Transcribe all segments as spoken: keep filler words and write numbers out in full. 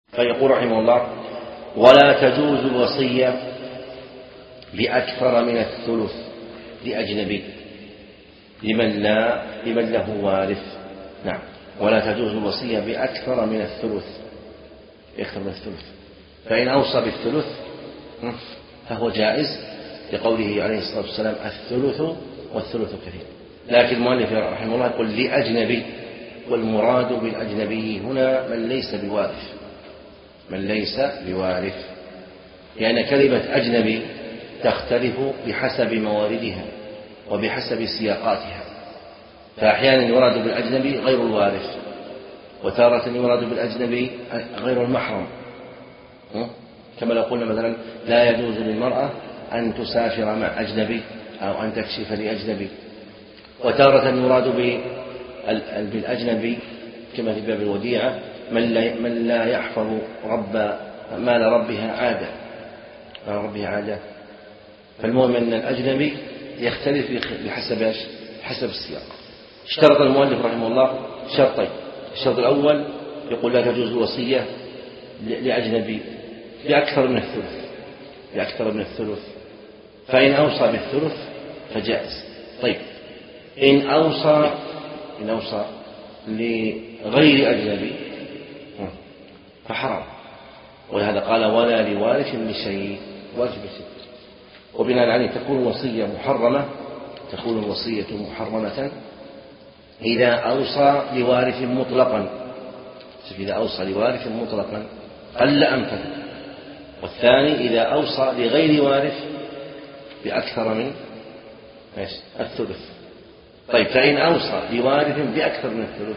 فيقول رحمه الله: ولا تجوز الوصية بأكثر من الثلث لأجنبي لمن لا لمن له وارث. نعم، ولا تجوز الوصية بأكثر من الثلث أكثر من الثلث فإن أوصى بالثلث فهو جائز لقوله عليه الصلاة والسلام: الثلث والثلث كثير. لكن المؤلف رحمه الله يقول لأجنبي، والمراد بالأجنبي هنا من ليس بوارث من ليس بوارث لأن يعني كلمة أجنبي تختلف بحسب مواردها وبحسب سياقاتها، فأحيانا يراد بالأجنبي غير الوارث، وتارة يراد بالأجنبي غير المحرم، كما لو قلنا مثلا: لا يجوز للمرأة أن تسافر مع أجنبي أو أن تكشف لأجنبي. وتارة يراد بالأجنبي كما في باب الوديعة من لا يحفظ رب مال ربها عادة ربها عادة فالمهم أن الأجنبي يختلف بحسب حسب السياق. اشترط المؤلف رحمه الله شرطين: الشرط الأول يقول لا تجوز الوصية لأجنبي بأكثر من الثلث بأكثر من الثلث فإن أوصى بالثلث فجائز. طيب، إن أوصى إن أوصى لغير أجنبي فحرام، ولهذا قال: ولا لوارث بشيء وارث بشيء. وبناء عليه تكون الوصية محرمة تكون الوصية محرمة إذا أوصى لوارث مطلقا إذا أوصى لوارث مطلقا قل أم كثر. والثاني إذا أوصى لغير وارث بأكثر من الثلث. طيب، فإن أوصى لوارث بأكثر من الثلث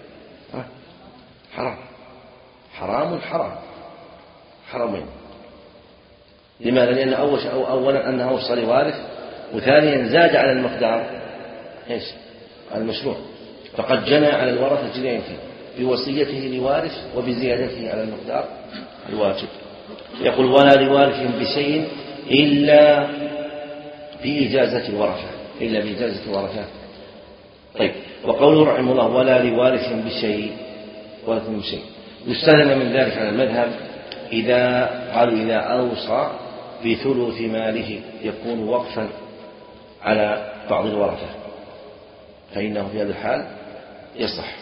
حرام حرام حرام حرامين. لماذا؟ لأن أولا أنه أوصى لوارث، وثانيا زاد على المقدار إيش المشروع، فقد جنى على الورثة جنايتين بوصيته لوارث وبزيادته على المقدار الواجب. يقول: ولا لوارث بشيء إلا بإجازة الورثة إلا بإجازة الورثة. طيب، وقوله رحمه الله: ولا لوارث بشيء وارث بشيء يستثنى من ذلك على المذهب إذا قالوا إذا أوصى بثلث ماله يكون وقفا على بعض الورثة فإنه في هذا الحال يصح.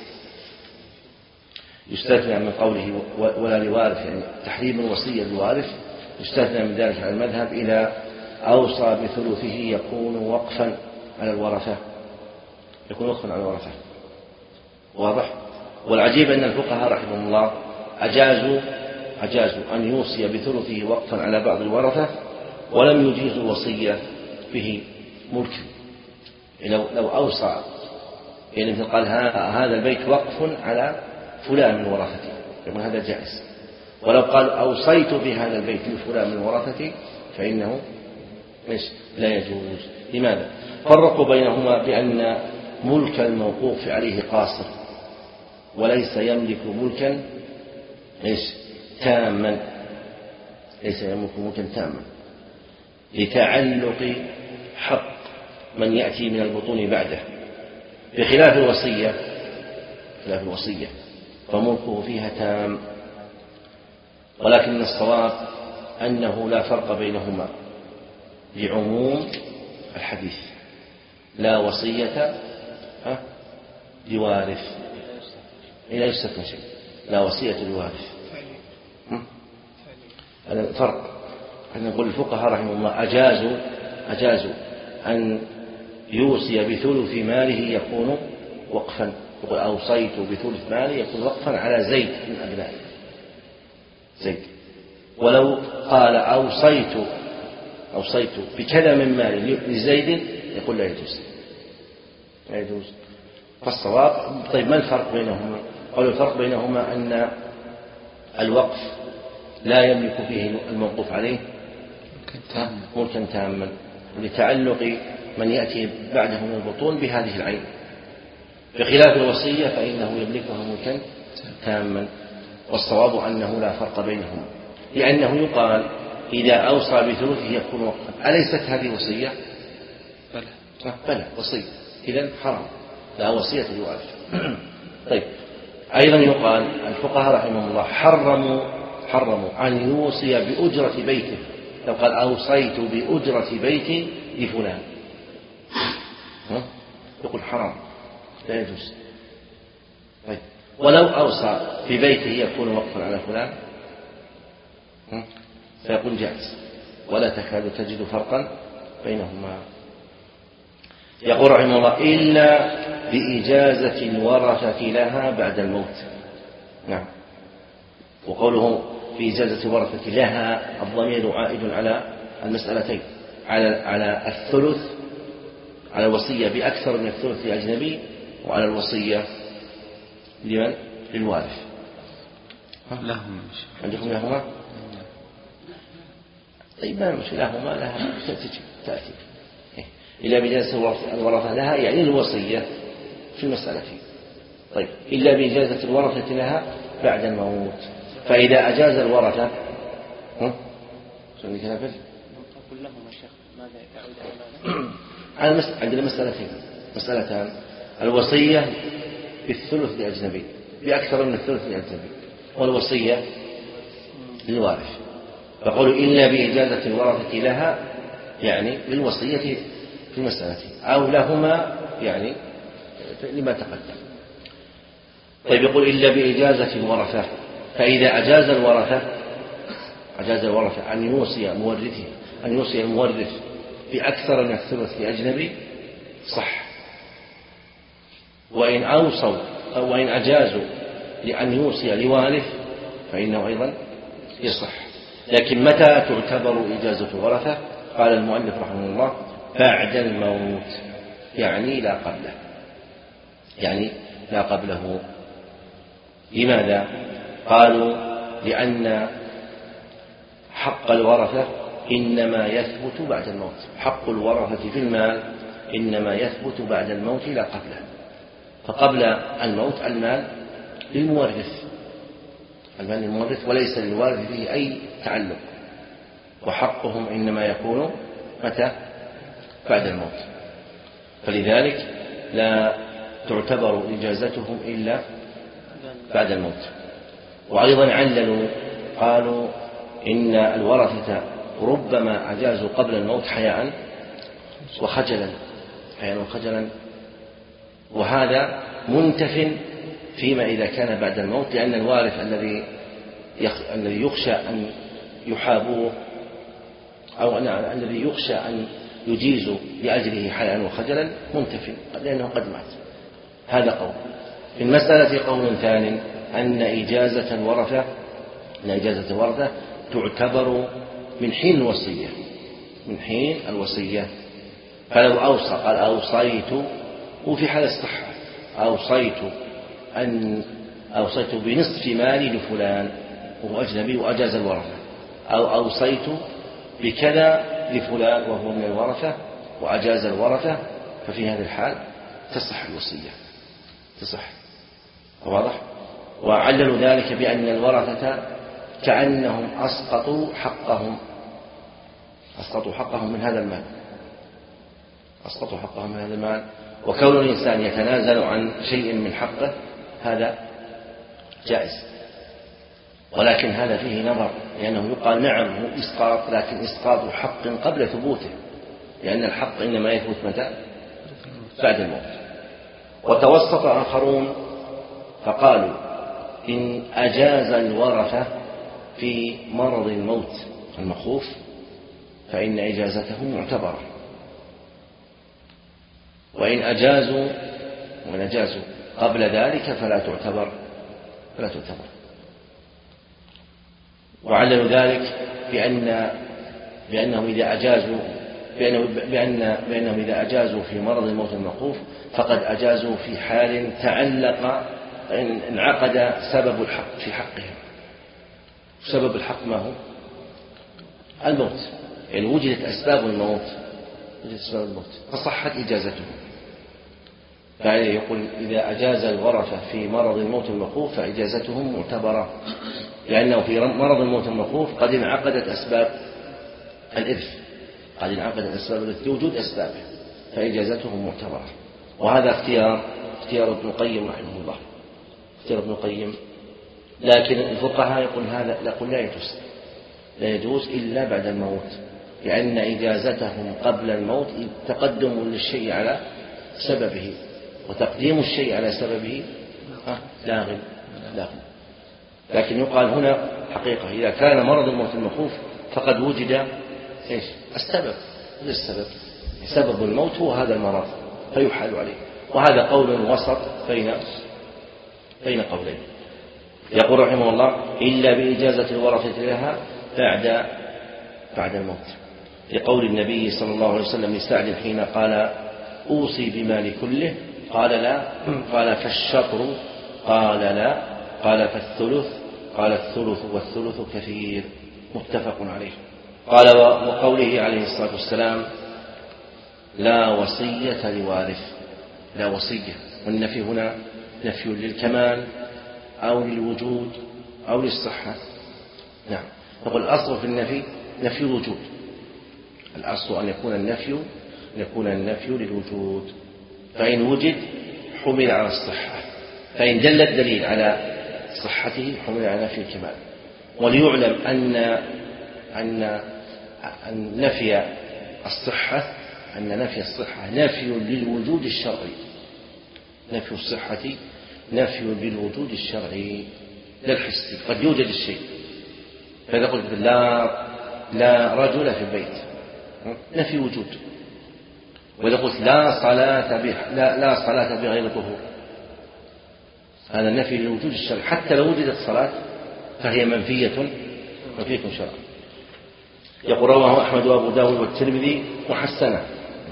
يستثنى من قوله ولا لوارث يعني تحريم الوصية للوارث، يستثنى من ذلك على المذهب إذا أوصى بثلثه يكون وقفا على الورثة يكون وقفا على الورثة. واضح؟ والعجيب أن الفقهاء رحمهم الله أجازوا أجازوا أن يوصي بثلثه وقفا على بعض الورثة ولم يجيزوا الوصية به ملكا. لو لو أوصى يعني مثل قال هذا البيت وقف على فلان من ورثتي يقول هذا جائز، ولو قال أوصيت بهذا البيت لفلان من ورثتي فإنه لا يجوز. لماذا؟ فرقوا بينهما بأن ملك الموقوف عليه قاصر وليس يملك ملكا إيش تاما ليس يملك ملكا تاما لتعلق حق من يأتي من البطون بعده، بخلاف الوصية خلاف الوصية فملكه فيها تام. ولكن الصواب أنه لا فرق بينهما لعموم الحديث: لا وصية لوارث لا يستثنى شيء لا وصية لوارث. هذا الفرق. نقول الفقهاء رحمه الله أجازوا أجازوا أن يوصي بثلث ماله يكون وقفا، يقول أوصيت بثلث مالي يكون وقفا على زيد من أبنائي زيد. ولو قال أوصيت أوصيت بكذا من مالي لزيد يقول لا يجوز لا يجوز. فالصواب طيب ما الفرق بينهما؟ قالوا الفرق بينهما أن الوقف لا يملك فيه الموقوف عليه ملكا تاما لتعلق من يأتي بعده من البطون بهذه العين، بخلاف الوصية فإنه يملكها ملكا تاما. والصواب أنه لا فرق بينهما، لأنه يقال إذا أوصى بثلثه يكون وقفا. أليست هذه وصية؟ بلى بلى وصية، إذن حرام لا وصية لوارث. طيب، أيضا يقال الفقهاء رحمهم الله حرموا حرموا أن يوصي بأجرة بيته. لو قال أوصيت بأجرة بيتي لفلان يقول حرام لا يجوز. طيب ولو أوصى ببيته يكون وقفا على فلان فيكون جائز ولا تكاد تجد فرقا بينهما. يقول رحمه الله إلا بإجازة الورثة لها بعد الموت. نعم. وقوله في إجازة الورثة لها الضمير عائد على المسألتين، على على الثلث، على الوصية بأكثر من الثلث لأجنبي، وعلى الوصية لمن؟ للوارث. لهم عندكم لهما؟ طيب ما مش لهما لها تأتي إلا بإجازة الورثة لها يعني الوصية في المسألة. طيب إلا بإجازة الورثة لها بعد الموت. فإذا أجاز الورثة هم شو كافر كلهم الشيخ ماذا يعود على مس... عندنا مسألتين مسألتان: الوصية بالثلث لأجنبي بأكثر من الثلث لأجنبي، والوصية للوارث. فقولوا إلا بإجازة الورثة لها يعني للوصية في المسألة، أو لهما يعني لما تقدم. طيب يقول إلا بإجازة الورثة، فإذا أجاز الورثة أجاز الورثة أن يوصي مورثه أن يوصي المورث بأكثر من الثلث لأجنبي صح، وإن أوصوا أو وإن أجازوا لأن يوصي لوارث فإنه أيضا يصح. لكن متى تعتبر إجازة الورثة؟ قال المؤلف رحمه الله بعد الموت، يعني لا قبله، يعني لا قبله. لماذا؟ قالوا لأن حق الورثة إنما يثبت بعد الموت، حق الورثة في المال إنما يثبت بعد الموت لا قبله. فقبل الموت المال للمورث، المال للمورث وليس للوارث فيه أي تعلق، وحقهم إنما يكون متى؟ بعد الموت. فلذلك لا تعتبر إجازتهم إلا بعد الموت. وأيضا عللوا قالوا إن الورثة ربما أجازوا قبل الموت حياء وخجلا حياء وخجلا وهذا منتف فيما إذا كان بعد الموت، لأن الوارث الذي الذي يخشى أن يحابوه أو الذي يخشى أن يجيزوا لأجله حياء وخجلا منتف لأنه قد مات. هذا قول. في المسألة قول ثاني أن إجازة الورثة أن إجازة الورثة تعتبر من حين الوصية، من حين الوصية. فلو أوصى قال أوصيت، وفي حال الصحة أوصيت أن أوصيت بنصف مالي لفلان وهو أجنبي وأجاز الورثة، أو أوصيت بكذا لفلان وهو من الورثة وأجاز الورثة، ففي هذه الحال تصح الوصية، تصح. واضح؟ وعللوا ذلك بأن الورثة كأنهم أسقطوا حقهم أسقطوا حقهم من هذا المال أسقطوا حقهم من هذا المال وكون الإنسان يتنازل عن شيء من حقه هذا جائز، ولكن هذا فيه نظر، لأنه يقال نعم هو إسقاط، لكن إسقاط حق قبل ثبوته، لأن الحق إنما يثبت متى؟ بعد الموت. وتوسط آخرون فقالوا إن أجاز الورثة في مرض الموت المخوف فإن إجازته معتبرة، وإن أجازوا وإن أجازوا قبل ذلك فلا تعتبر فلا تعتبر. وعللوا ذلك بأن بأنهم إذا أجازوا بأنه بأن بأنهم إذا أجازوا في مرض الموت المخوف فقد أجازوا في حال تعلق انعقد سبب الحق في حقهم. سبب الحق ما هو؟ الموت، يعني وجدت أسباب الموت وجدت أسباب الموت فصحت إجازته. فعليه يقول إذا أجاز الورثة في مرض الموت المخوف فإجازتهم معتبرة، لأنه في مرض الموت المخوف قد انعقدت أسباب الإرث قد انعقدت أسباب الإرث لوجود أسبابه فإجازتهم معتبرة. وهذا اختيار اختيار ابن القيم رحمه الله اختيار ابن القيم لكن الفقهاء يقول هذا يقول لا يجوز، لا يجوز إلا بعد الموت، لأن إجازتهم قبل الموت تقدم للشيء على سببه، وتقديم الشيء على سببه لاغ لاغ. لكن يقال هنا حقيقة إذا كان مرض الموت المخوف فقد وجد إيش السبب، السبب سبب الموت هو هذا المرض فيحال عليه، وهذا قول وسط بين بين قولين. يقول رحمه الله إلا بإجازة الورثة لها بعد بعد الموت، لقول النبي صلى الله عليه وسلم لسعد حين قال أوصي بمالي كله قال لا، قال فالشطر قال لا، قال فالثلث قال الثلث والثلث كثير، متفق عليه. قال وقوله عليه الصلاة والسلام لا وصية لوارث، لا وصية، والنفي هنا نفي للكمال أو للوجود أو للصحة. نعم، نقول الأصل في النفي نفي الوجود، الأصل أن يكون النفي أن يكون النفي للوجود، فإن وجد حمل على الصحة، فإن دل الدليل على صحته حمل على نفي الكمال. وليعلم أن أن أن نفي الصحة أن نفي الصحة نفي للوجود الشرعي، نفي الصحة نفي للوجود الشرعي لا الحسي. قد يوجد الشيء، فإذا قلت لا لا رجل في البيت نفي وجود، وإذا قلت لا صلاة به لا, لا صلاة بغير طهور هذا نفي للوجود الشرعي، حتى لو وجدت صلاة فهي منفية منفية شرعا. يقول رواه أحمد وأبو داود والترمذي وحسنه.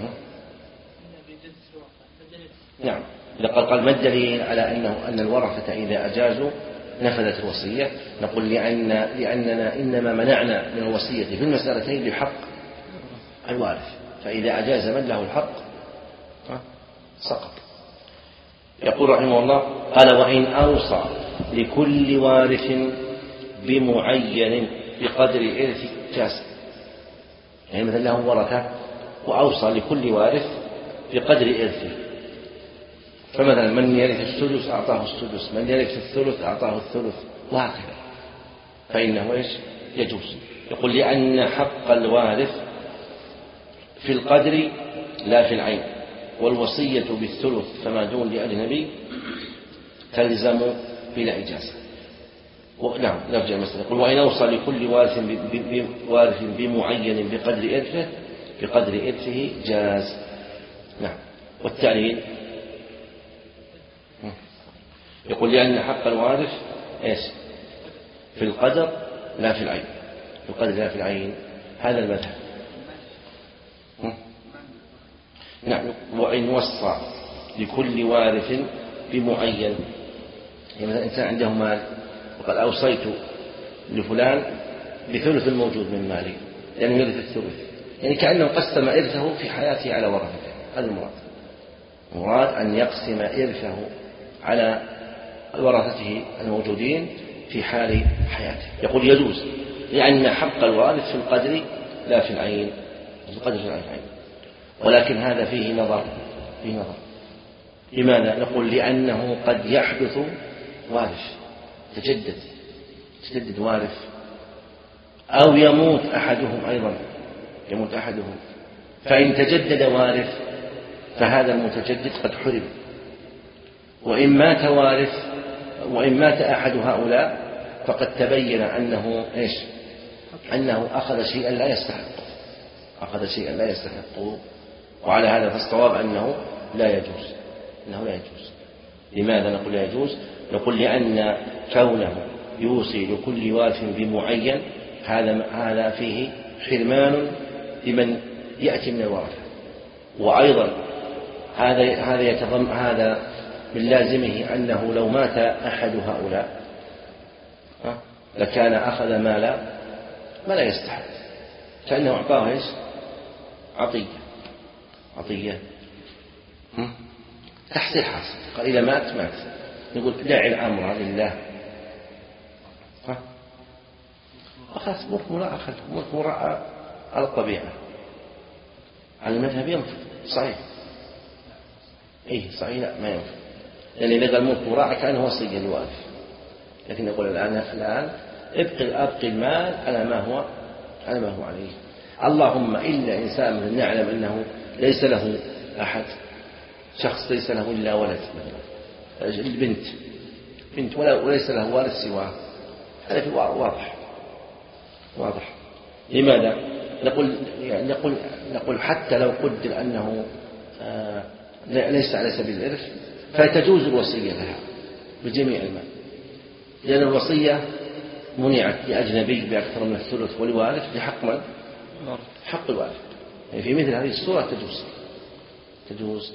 نعم، لقد قال ما الدليل على أنه أن الورثة إذا أجازوا نفذت الوصية؟ نقول لأن لأننا إنما منعنا من الوصية في المسألتين لحق الوارث، فإذا أجاز من له الحق سقط. يقول رحمه الله قال وإن أوصى لكل وارث بمعين بقدر إرث جاز، يعني مثلا له ورثة وأوصى لكل وارث بقدر إرثه، فمثلا من يرث السدس أعطاه السدس، من يرث الثلث أعطاه الثلث، وهكذا، فإنه إيش يجوز. يقول لأن حق الوارث في القدر لا في العين، والوصية بالثلث فما دون لأجنبي تلزم بلا إجازة. نعم، نرجع المسألة. يقول وإن أوصى لكل وارث بوارث بمعين بقدر إرثه بقدر إرثه جاز. نعم، والتعليل يقول لأن حق الوارث إيش في القدر لا في العين، في القدر لا في العين، هذا المذهب. نعم، وإن وصى لكل وارث بمعين، يعني مثلا إنسان عنده مال وقد أوصيت لفلان بثلث الموجود من مالي لأنه يرث الثلث، يعني كأنه قسم إرثه في حياته على ورثته، هذا المراد، مراد أن يقسم إرثه على ورثته الموجودين في حال حياته. يقول يجوز لأن حق الوارث في القدر لا في العين، في القدر لا في العين، ولكن هذا فيه نظر، فيه نظر. لماذا؟ نقول لأنه قد يحدث وارث تجدد تجدد وارث، أو يموت أحدهم أيضا، يموت أحدهم، فإن تجدد وارث فهذا المتجدد قد حرم، وإن مات وارث وإن مات أحد هؤلاء فقد تبين أنه إيش أنه أخذ شيئا لا يستحق، أخذ شيئا لا يستحق، وعلى هذا فالصواب أنه لا يجوز، أنه لا يجوز. لماذا نقول لا يجوز؟ نقول لأن كونه يوصي لكل وارث بمعين هذا هذا فيه حرمان لمن يأتي من الورثة، وأيضا هذا هذا يتضمن هذا من لازمه أنه لو مات أحد هؤلاء لكان أخذ ما لا ما لا يستحق، كأنه أعطاه إيش عطية عطية تحصيل حاصل، قال إذا مات مات، نقول دع الأمر لله، وخلاص ملك مراعى، ملك مراعى على الطبيعة، على المذهب ينفذ صحيح، إيه صحيح لا ما ينفذ، لأن إذا قال ملك مراعى كان وصيا لوارث، لكن يقول الآن الآن ابقي أبقي المال على ما هو على ما هو عليه. اللهم إلا إنسان نعلم أنه ليس له أحد، شخص ليس له إلا ولد مثلا، البنت بنت وليس له وارث سواه، هذا في واضح واضح. لماذا؟ نقول يعني نقول نقول حتى لو قدر أنه آه ليس على سبيل الإرث فتجوز الوصية لها بجميع المال، لأن الوصية منعت لأجنبي بأكثر من الثلث والوارث لحق من؟ حق الوارث. يعني في مثل هذه الصورة تجوز تجوز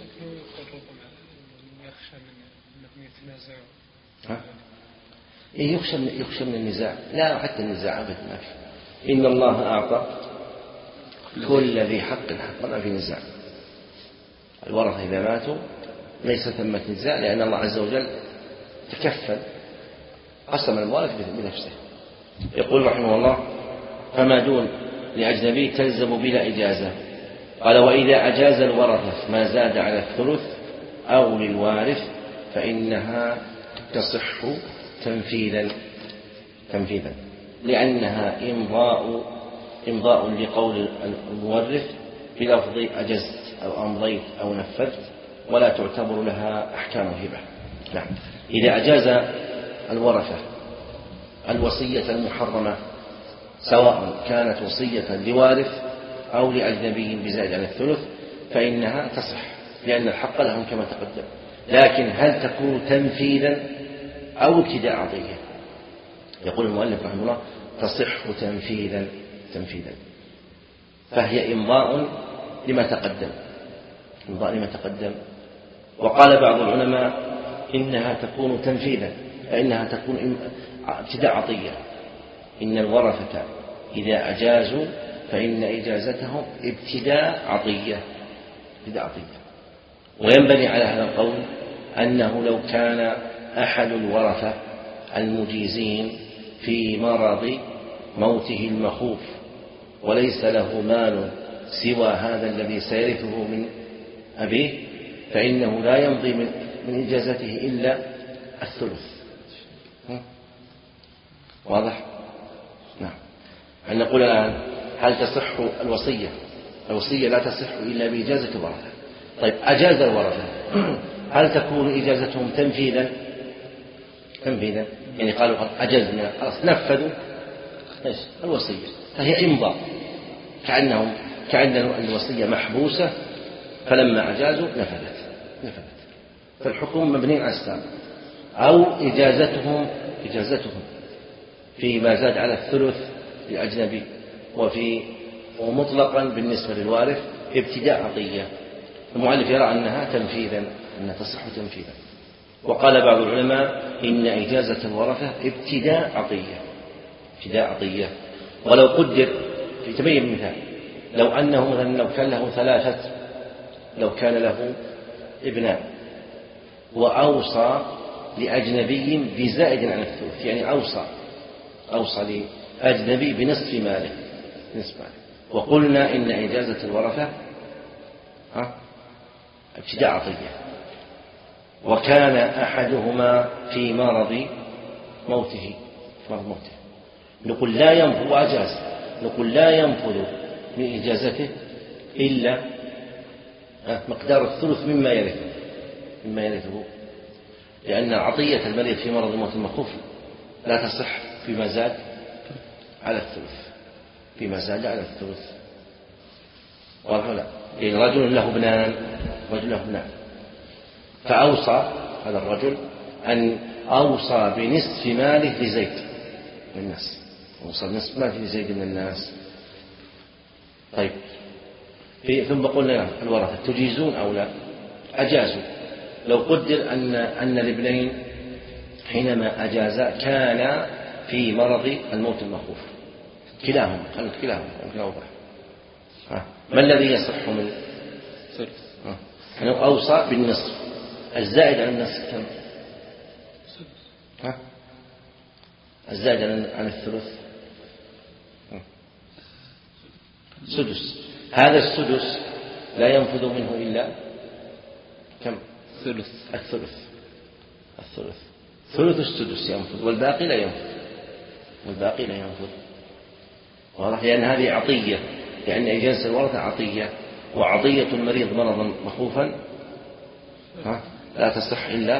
ها؟ إيه يخشى من يخشى من النزاع؟ لا، حتى النزاع أبدا ما في. إن الله أعطى كل ذي حق حقا، ما في نزاع. الورثة إذا ماتوا ليس ثمة نزاع، لأن الله عز وجل تكفل قسم الوارث بنفسه. يقول رحمه الله: فما دون لأجنبي تلزم بلا إجازة. قال: وإذا أجاز الورثة ما زاد على الثلث أو للوارث فإنها تصح تنفيذا تنفيذا لأنها إمضاء إمضاء لقول المورث بلفظ أجزت أو أمضيت أو نفذت، ولا تعتبر لها أحكام الهبة. نعم. إذا أجاز الورثة الوصية المحرمة سواء كانت وصية لوارث أو لأجنبي بزائد عن الثلث فإنها تصح، لأن الحق لهم كما تقدم. لكن هل تكون تنفيذا أو ابتداء عطية؟ يقول المؤلف رحمه الله: تصح تنفيذا تنفيذا فهي إمضاء لما تقدم إمضاء لما تقدم. وقال بعض العلماء إنها تكون تنفيذا، فإنها تكون ابتداء عطية. إن الورثة إذا أجازوا فإن إجازتهم ابتداء عطية ابتداء عطية. وينبني على هذا القول أنه لو كان أحد الورثة المجيزين في مرض موته المخوف وليس له مال سوى هذا الذي سيرثه من أبيه فإنه لا يمضي من, من إجازته إلا الثلث. واضح؟ نعم. أن نقول الآن: هل تصح الوصية؟ الوصية لا تصح إلا بإجازة الورثة. طيب، أجاز الورثة، هل تكون إجازتهم تنفيذا؟ تنفيذا يعني قالوا أجزنا، خلاص نفذوا إيش الوصية، فهي إمضاء، كأنهم كأن الوصية محبوسة، فلما أجازوا نفذت نفذت فالحكم مبني على السابق. أو إجازتهم إجازتهم فيما زاد على الثلث لأجنبي، وفي ومطلقا بالنسبة للوارث ابتداء عطية. المؤلف يرى أنها تنفيذا، أنها تصح تنفيذا. وقال بعض العلماء إن إجازة الورثة ابتداء عطية ابتداء عطية. ولو قدر في تبين مثال، لو أنه مثلا لو كان له ثلاثة لو كان له ابناء وأوصى لأجنبي بزائد عن الثلث، يعني أوصى أوصى لأجنبي بنصف ماله نصف ماله وقلنا إن إجازة الورثة ابتداء عطية، وكان أحدهما في مرض موته مرض موته نقول لا ينفذ وأجاز نقول لا ينفذ من إجازته إلا مقدار الثلث مما يرثه مما يرثه لأن عطية المريض في مرض الموت المخوف لا تصح فيما زاد على الثلث فيما زاد على الثلث. واضح لا؟ يعني رجل له ابنان رجل له ابنان فأوصى هذا الرجل أن أوصى بنصف ماله لزيد من الناس أوصى بنصف ماله لزيد من الناس. طيب، ثم قلنا الورثة تجيزون أو لا؟ أجازوا. لو قدر أن أن الابنين حينما أجازا كان في مرض الموت المخوف كلاهما خلت كلاهما ممكن أوضح. ما الذي يصح من ثلث؟ أنه أوصى بالنصف الزائد عن النصف كم؟ ها؟ الزائد عن الثلث سدس. هذا السدس لا ينفذ منه إلا كم؟ ثلث الثلث الثلث ثلث السدس ينفذ والباقي لا ينفذ، والباقي لا ينفذ. واضح؟ لأن هذه عطية، لأن إجازة الورثة عطية، وعطية المريض مرضا مخوفا لا تصح إلا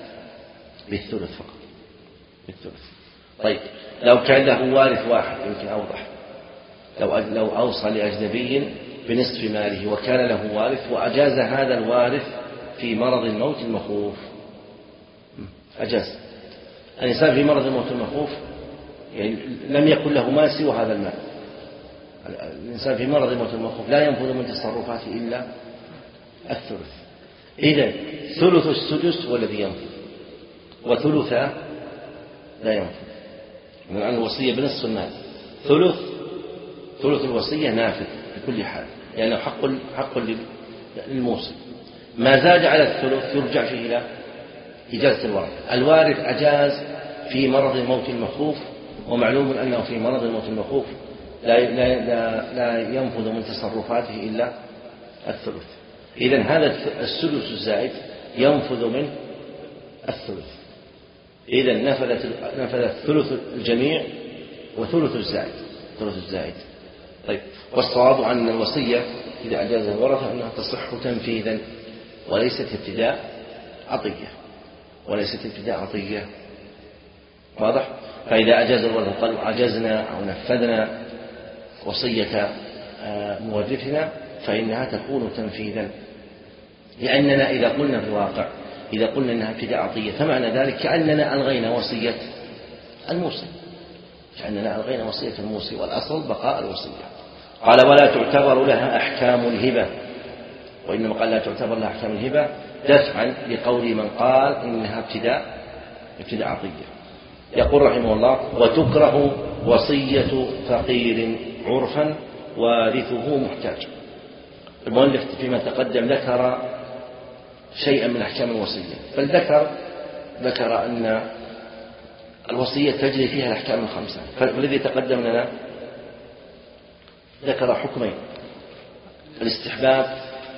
بالثلث فقط، بالثلث. طيب لو كان له وارث واحد يمكن أوضح، لو لو أوصى لأجنبي بنصف ماله وكان له وارث وأجاز هذا الوارث في مرض الموت المخوف، أجاز الإنسان في مرض الموت المخوف، يعني لم يكن له ما سوى هذا المال، الإنسان في مرض الموت المخوف لا ينفذ من تصرفاته إلا الثلث. إذن ثلث السدس والذي ينفذ، وثلثا لا ينفذ. من أن الوصية بنصف المال، ثلث ثلث الوصية نافذ بكل حال، لأنه يعني حق حق للموصي. ما زاد على الثلث يرجع فيه إلى إجازة الوارث. الوارث أجاز في مرض الموت المخوف، ومعلوم أنه في مرض الموت المخوف لا, لا, لا, لا ينفذ من تصرفاته إلا الثلث. إذن هذا السدس الزائد ينفذ من الثلث. إذن نفذت نفذت ثلث الجميع وثلث الزائد، ثلث الزائد. طيب، والصواب أن الوصية إذا أجاز الورثة أنها تصح تنفيذا وليست ابتداء عطية، وليست ابتداء عطية. واضح؟ فإذا أجاز الورثة قالوا عجزنا أو نفذنا وصية مورثنا فإنها تكون تنفيذا، لأننا إذا قلنا في الواقع إذا قلنا أنها ابتداء عطية فمعنى ذلك كأننا ألغينا وصية الموصي، كأننا ألغينا وصية الموصي، والأصل بقاء الوصية. قال ولا تعتبر لها أحكام الهبة، وإنما قال لا تعتبر لها أحكام الهبة دفعا لقول من قال إنها ابتداء ابتداء عطية. يقول رحمه الله وتكره وصية فقير عرفا وارثه محتاج. المؤلف فيما تقدم ذكر شيئا من أحكام الوصية، بل ذكر ذكر أن الوصية تجري فيها الأحكام الخمسة، فالذي تقدم لنا ذكر حكمين: الاستحباب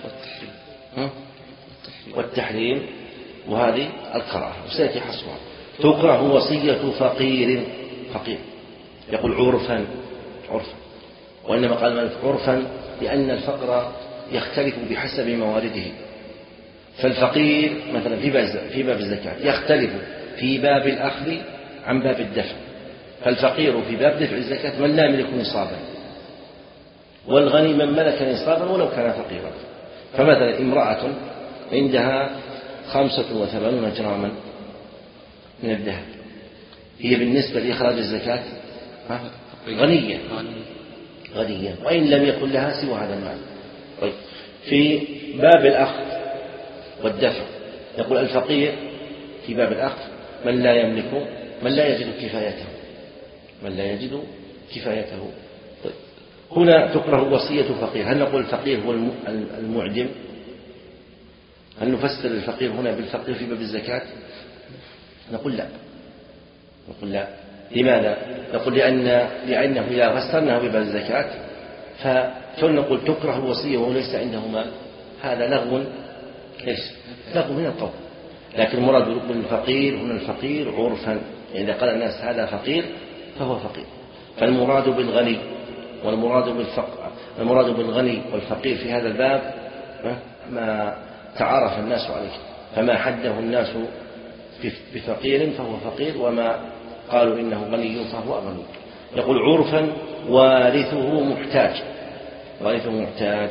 والتحريم، وهذه الكراهة وسيأتي حصرها. تكره وصية فقير فقير، يقول عرفا عرفا، وإنما قال المؤلف عرفا لأن الفقر يختلف بحسب موارده. فالفقير مثلا في باب الزكاة يختلف في باب الأخذ عن باب الدفع. فالفقير في باب دفع الزكاة من لا يملك نصابا، والغني من ملك نصابا ولو كان فقيرا. فمثلا امرأة عندها خمسة وثمانون جراما من الذهب، هي بالنسبة لإخراج الزكاة غنية غنية وإن لم يكن لها سوى هذا المال. طيب، في باب الأخذ والدفع يقول الفقير في باب الأخذ من لا يملك من لا يجد كفايته من لا يجد كفايته. طيب، هنا تكره وصية فقير. هل نقول الفقير هو المعدم؟ هل نفسر الفقير هنا بالفقير في باب الزكاة؟ نقول لا نقول لا لماذا؟ نقول لأن لأنه إذا فسرناه بباب الزكاة فكون نقول تكره الوصية وهو ليس عنده مال، هذا لغو ليس لغو من القول. لكن المراد بالفقير هنا الفقير عرفا، إذا قال الناس هذا فقير فهو فقير. فالمراد بالغني والمراد بالفقر المراد بالغني والفقير في هذا الباب ما تعارف الناس عليه، فما حده الناس بفقير فهو فقير، وما قالوا إنه غني فهو غني. يقول عرفا وارثه محتاج، وارثه محتاج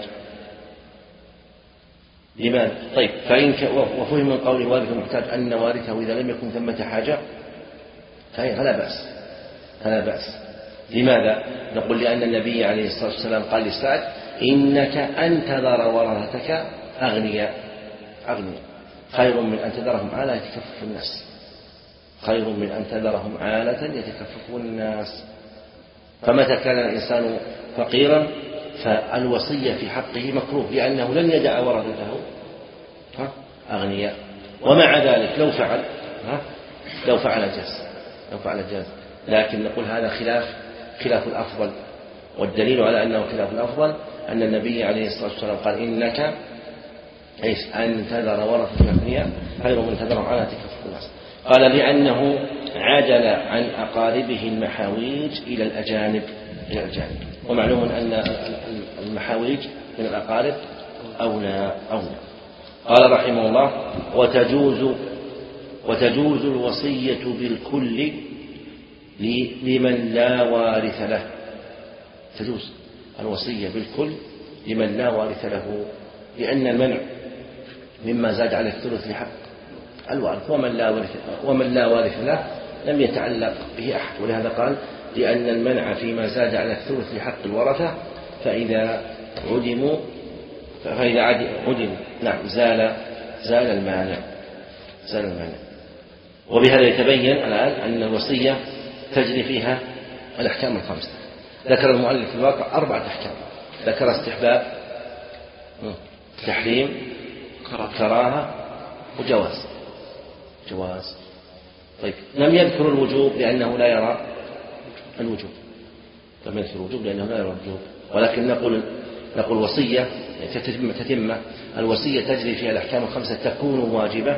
لماذا؟ طيب، فإن وفهم من قول وارثه محتاج أن وارثه إذا لم يكن ثمة حاجة فلا بأس فلا بأس. لماذا؟ نقول لأن النبي عليه الصلاة والسلام قال لسعد إنك أن تذر ورثتك أغنياء أغنياء خير من أن تذرهم عالة يتكفف الناس خير من أن تذرهم عالة يتكففون الناس. فمتى كان الإنسان فقيرا فالوصية في حقه مكروه، لأنه لن يدع ورثته أغنياء. ومع ذلك لو فعل لو فعل جاز لو فعل جاز لكن نقول هذا خلاف خلاف الأفضل، والدليل على أنه خلاف الأفضل أن النبي عليه الصلاة والسلام قال إنك إيش أن تذر ورثتك أغنياء خير من تذرهم على تكفف الناس. قال لأنه عدل عن أقاربه المحاويج إلى الأجانب إلى الأجانب ومعلوم أن المحاويج من الأقارب أولى أولى. قال رحمه الله وتجوز وتجوز الوصية بالكل لمن لا وارث له. تجوز الوصية بالكل لمن لا وارث له، لأن المنع مما زاد على الثلث لحق الوارث، ومن لا وارث ومن لا وارث له لم يتعلق به أحد، ولهذا قال لأن المنع فيما زاد على الثلث لحق الورثة فإذا عدموا فإذا عدموا نعم زال زال المانع زال المانع. وبهذا يتبين الآن أن الوصية تجري فيها الأحكام الخمسة. ذكر المؤلف في الواقع أربعة أحكام، ذكر استحباب، تحريم، كراهة، وجواز جواز. طيب لم يذكر الوجوب لأنه لا يرى الوجوب لم يذكر الوجوب لأنه لا يرى الوجوب، ولكن نقول نقول وصية تتم تتم الوصية تجري فيها الأحكام الخمسة، تكون واجبة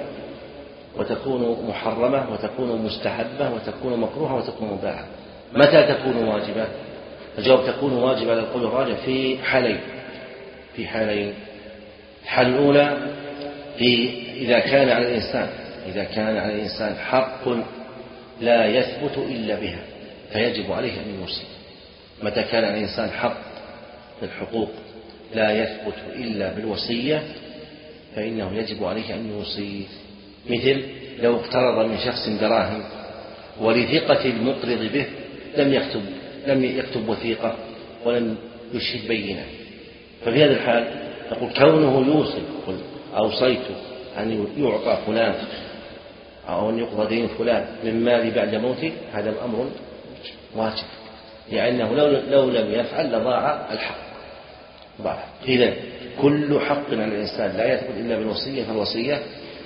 وتكون محرمة وتكون مستحبة وتكون مكروهة وتكون مباحة. متى تكون واجبة؟ الجواب تكون واجبة على القول الراجح في حالين في حالين الحالة الأولى في إذا كان على الإنسان إذا كان على الإنسان حق لا يثبت إلا بها فيجب عليه أن يوصي. متى كان على الإنسان حق من الحقوق لا يثبت إلا بالوصية فإنه يجب عليه أن يوصي. مثل لو اقترض من شخص دراهم ولثقة المقرض به لم يكتب لم يكتب وثيقة ولم يشهد بينة، ففي هذا الحال نقول كونه يوصي قل أوصيت أن يعطى فلان أو أن يقضى دين فلان من مالي بعد موتي هذا أمر واجب، لأنه لو, لو لم يفعل لضاع الحق ضاع. إذن كل حق على الإنسان لا يثبت إلا بالوصية فالوصية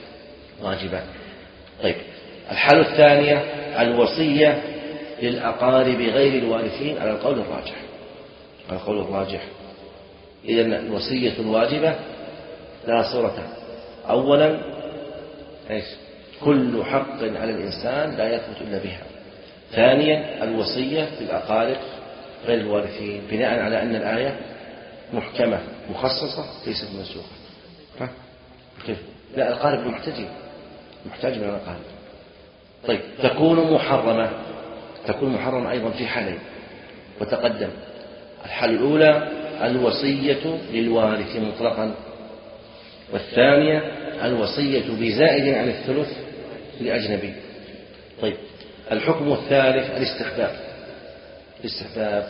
واجبة. طيب الحالة الثانية الوصية للأقارب غير الوارثين على القول الراجح على القول الراجح. إذن الوصية الواجبة لها صورتان: أولا إيش؟ كل حق على الإنسان لا يثبت إلا بها. ثانيا الوصية للأقارب غير الوارثين بناء على أن الآية محكمة مخصصة ليست منسوخة. كيف؟ لا الأقارب محتاجين محتاج من الأقارب. طيب تكون محرمة تكون محرمة أيضا في حالين وتقدم. الحالة الأولى الوصية للوارث مطلقا، والثانية الوصية بزائد عن الثلث لأجنبي. طيب الحكم الثالث الاستحباب الاستحباب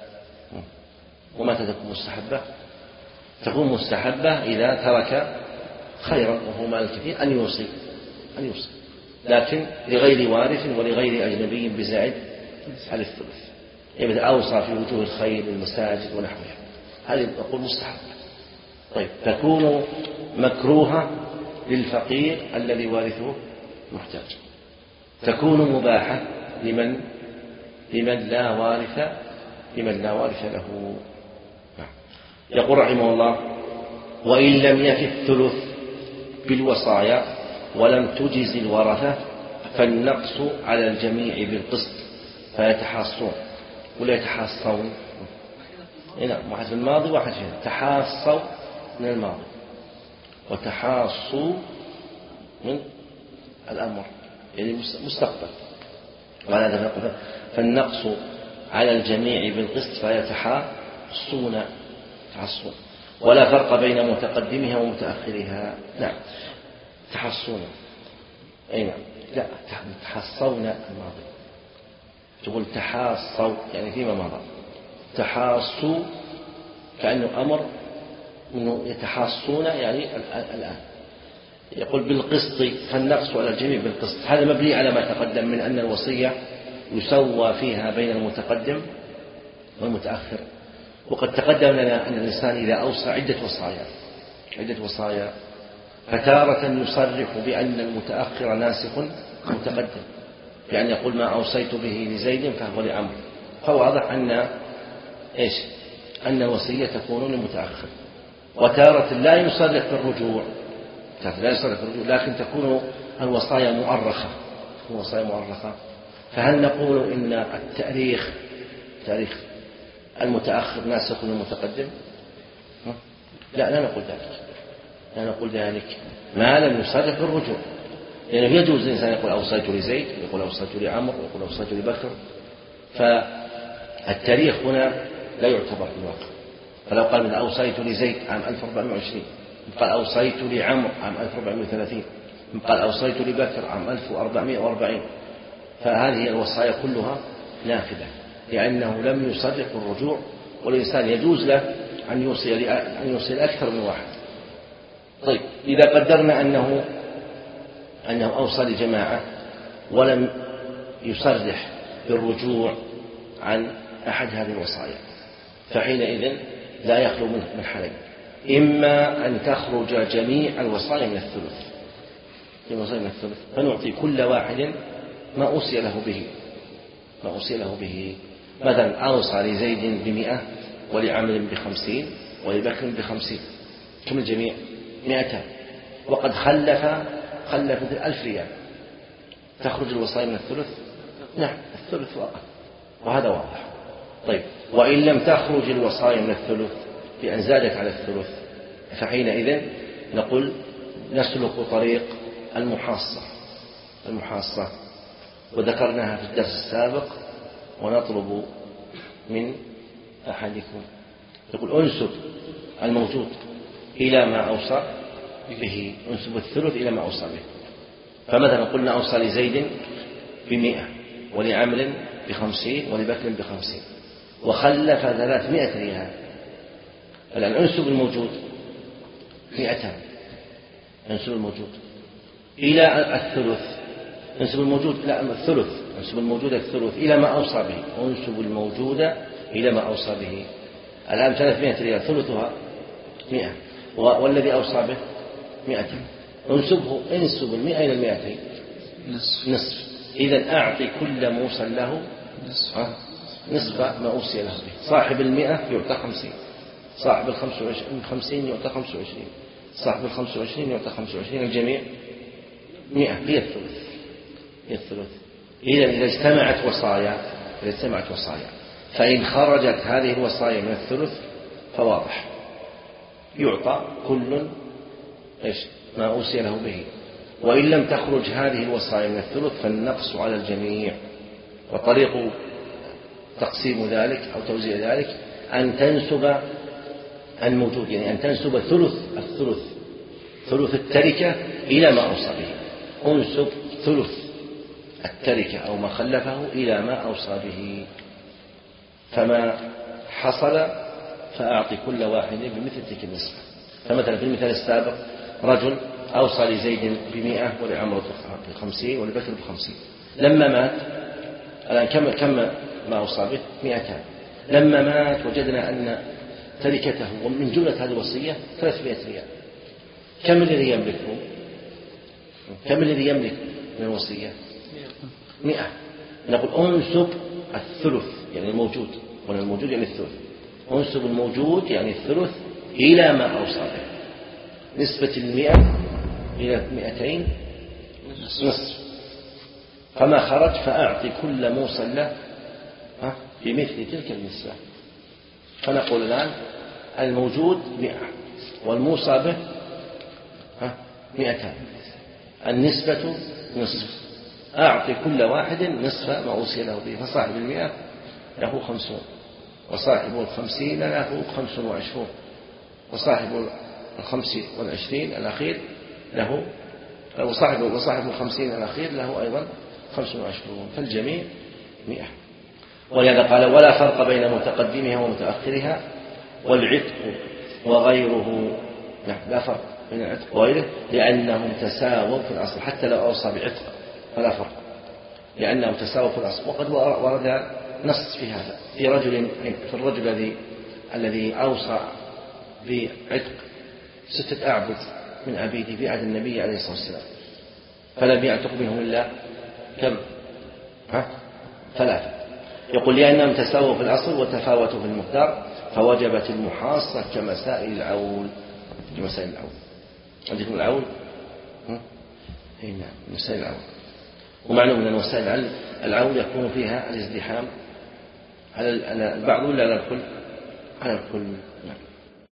ومتى تكون مستحبة؟ تكون مستحبة إذا ترك خيرا وهو مال كثير أن يوصي أن يوصي لكن لغير وارث ولغير أجنبي بزائد على الثلث، يعني أوصى في وجوه الخير المساجد ونحوها، هذه نقول مستحب. طيب تكون مكروهة للفقير الذي وارثه محتاج. تكون مباحة لمن لمن لا وارث لمن لا وارث له. يقول رحمه الله: وإن لم يفي الثلث بالوصايا ولم تجز الورثة فالنقص على الجميع بالقسط فيتحاصون ولا يتحاصون. هنا واحد في الماضي واحد في تحاصوا من الماضي وتحاصوا من الأمر يعني مستقبل. فالنقص على الجميع بالقسط فيتحاصون تحصون ولا فرق بين متقدمها ومتأخرها. نعم تحصون أي نعم لا تحصون الماضي تقول تحاصوا يعني فيما مضى. تحاصوا كأنه أمر أنه يتحاصون يعني الآن. يقول بالقسط فالنقص على الجميع بالقسط. هذا مبني على ما تقدم من أن الوصية يسوى فيها بين المتقدم والمتأخر. وقد تقدم لنا أن الإنسان إذا أوصى عدة وصايا عدة وصايا فتارة يصرح بأن المتأخر ناسخ متقدم، يعني يقول ما أوصيت به لزيد فهو لعمرو، فواضح أن إيش أن الوصية تكون للمتأخر. وتارة لا يصرح بالرجوع لا يصرح بالرجوع لكن تكون الوصايا مؤرخة تكون وصايا مؤرخة. فهل نقول إن التاريخ تاريخ المتأخر ناسخ للمتقدم؟ لا، لا نقول ذلك، لا نقول ذلك ما لم يصرح بالرجوع، لأنه يعني يجوز الإنسان يقول أوصيت لزيد، يقول أوصيت لعمر، يقول أوصيت لبكر، فالتاريخ هنا لا يعتبر في الواقع. فلو قال من أوصيت لزيد عام ألف وأربعمائة وعشرين، قال أوصيت لعمر عام ألف وأربعمائة وثلاثين، قال أوصيت لبكر عام ألف وأربعمائة وأربعين، فهذه الوصايا كلها نافذة، لأنه لم يصرح بالرجوع، والإنسان يجوز له أن يوصي أن يوصي أكثر من واحد. طيب، إذا قدرنا أنه أنه أوصى لجماعة ولم يصرح بالرجوع عن أحد هذه الوصايا، فحينئذ لا يخلو منه من حالين: إما أن تخرج جميع الوصايا من الثلث من الثلث فنعطي كل واحد ما أوصي له به ما أوصي له به مثلا أوصى لزيد بمئة، ولعمر بخمسين، ولبكر بخمسين، كم الجميع؟ مئتان، وقد خلف خلف ألف ريال، تخرج الوصايا من الثلث؟ نعم، الثلث وأقل، وهذا واضح. طيب، وإن لم تخرج الوصايا من الثلث بأن زادت على الثلث، فحينئذ نقول نسلك طريق المحاصة المحاصة وذكرناها في الدرس السابق، ونطلب من أحدكم يقول أنسب الموجود إلى ما أوصى به، أنسب الثلث إلى ما أوصى به. فمثلا قلنا أوصى لزيد بمئة، ولعمر بخمسين، ولبكر بخمسين، وخلف ثلاثمائة ريال. الآن أنسب الموجود مئتان، أنسب الموجود إلى الثلث، أنسب الموجود لا الثلث أنسب الموجود الثلث إلى ما أوصى به، أنسب الموجود إلى ما أوصى به. الآن ثلاثمائة ريال ثلثها مئة، والذي أوصى به مئة، انسبه انسب المئة إلى المئتين نصف, نصف. إذن أعطي كل موصى له نصف, نصف ما أوصي له به. صاحب المئة يعطى خمسين، صاحب الخمسين يعطى خمس وعشرين، صاحب الخمس وعشرين يعطى خمس وعشرين، الجميع مئة، هي الثلث هي الثلث. إذن إذا اجتمعت وصايا إذا اجتمعت وصايا فإن خرجت هذه الوصايا من الثلث فواضح يعطى كل إيش ما أوصي له به. وإن لم تخرج هذه الوصايا من الثلث فالنقص على الجميع. وطريق تقسيم ذلك أو توزيع ذلك أن تنسب الموجود، يعني أن تنسب ثلث الثلث ثلث التركة إلى ما أوصى به. أنسب ثلث التركة أو ما خلفه إلى ما أوصى به، فما حصل فأعطي كل واحد بمثل تلك النسبة. فمثلا في المثال السابق رجل أوصى لزيد بمئة، ولعمر بخمسين، ولبكر بخمسين. لما مات الآن كم كم ما أوصى به؟ مئتان. لما مات وجدنا أن تركته ومن جملة هذه الوصية ثلاثمائة ريال. كم الذي يملكه؟ كم الذي يملك من الوصية؟ مئة. نقول أنسب الثلث يعني الموجود، ولا الموجود يعني الثلث، أنسب الموجود يعني الثلث إلى ما أوصى به. نسبة المئة إلى مئتين نصف، فما خرج فأعطي كل موصى له بمثل تلك النسبة. فنقول الآن الموجود مئة والموصى به مئتان، النسبة نصف، أعطي كل واحد نصف ما أوصي له به. فصاحب المئة له خمسون، وصاحب الخمسين له خمس وعشرون، وصاحب الخمس والعشرين الأخير له وصاحب وصاحب الخمسين الأخير له أيضا خمس وعشرون، فالجميع مئة. ولهذا قال ولا فرق بين متقدمها ومتأخرها والعتق وغيره. لا فرق بين العتق وغيره لأنهم تساووا في الأصل، حتى لو أوصى بعتق فلا فرق لأنهم تساووا في الأصل. وقد ورد نص في هذا في رجل في الرجل الذي الذي أوصى بعتق ستة أعبد من عبيده في عهد النبي عليه الصلاة والسلام، فلم يعتق منهم إلا كم؟ ها؟ ثلاثة. يقول لأنهم تساووا في الأصل وتفاوتوا في المقدار فوجبت المحاصة كمسائل العول. كمسائل العول عندكم العول؟ نعم مسائل العول. ومعلوم أن وسائل العون يكون فيها الازدحام على البعض ولا على الكل؟ على الكل. نعم.